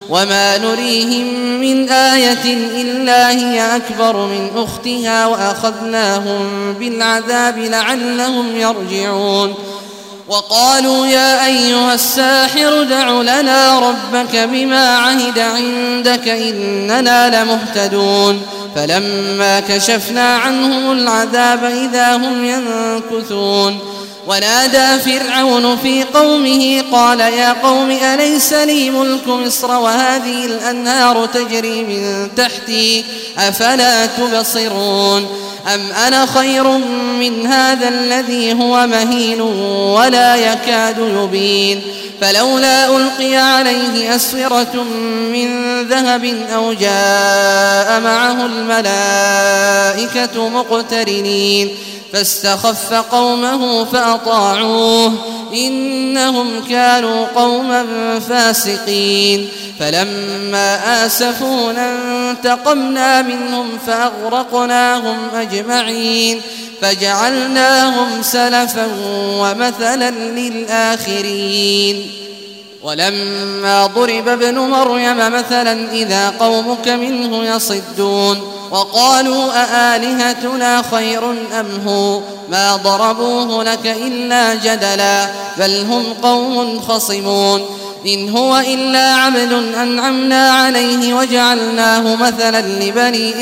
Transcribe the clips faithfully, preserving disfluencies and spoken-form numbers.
وما نريهم من آية إلا هي أكبر من أختها وأخذناهم بالعذاب لعلهم يرجعون وقالوا يا أيها الساحر ادع لنا ربك بما عهد عندك إننا لمهتدون فلما كشفنا عنهم العذاب إذا هم ينكثون ونادى فرعون في قومه قال يا قوم أليس لي ملك مصر وهذه الأنهار تجري من تحتي أفلا تبصرون أم أنا خير من هذا الذي هو مهين ولا يكاد يبين فلولا ألقي عليه أسورة من ذهب أو جاء معه الملائكة مقترنين فاستخف قومه فأطاعوه إنهم كانوا قوما فاسقين فلما آسفونا انتقمنا منهم فأغرقناهم أجمعين فجعلناهم سلفا ومثلا للآخرين ولما ضرب ابن مريم مثلا إذا قومك منه يصدون وقالوا أآلهتنا خير أم هو ما ضربوه لك إلا جدلا بل هم قوم خصمون إن هو إلا عبد أنعمنا عليه وجعلناه مثلا لبني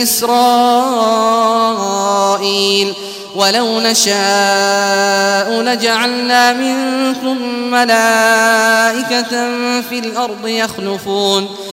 إسرائيل ولو نشاء لجعلنا منكم ملائكة في الأرض يخلفون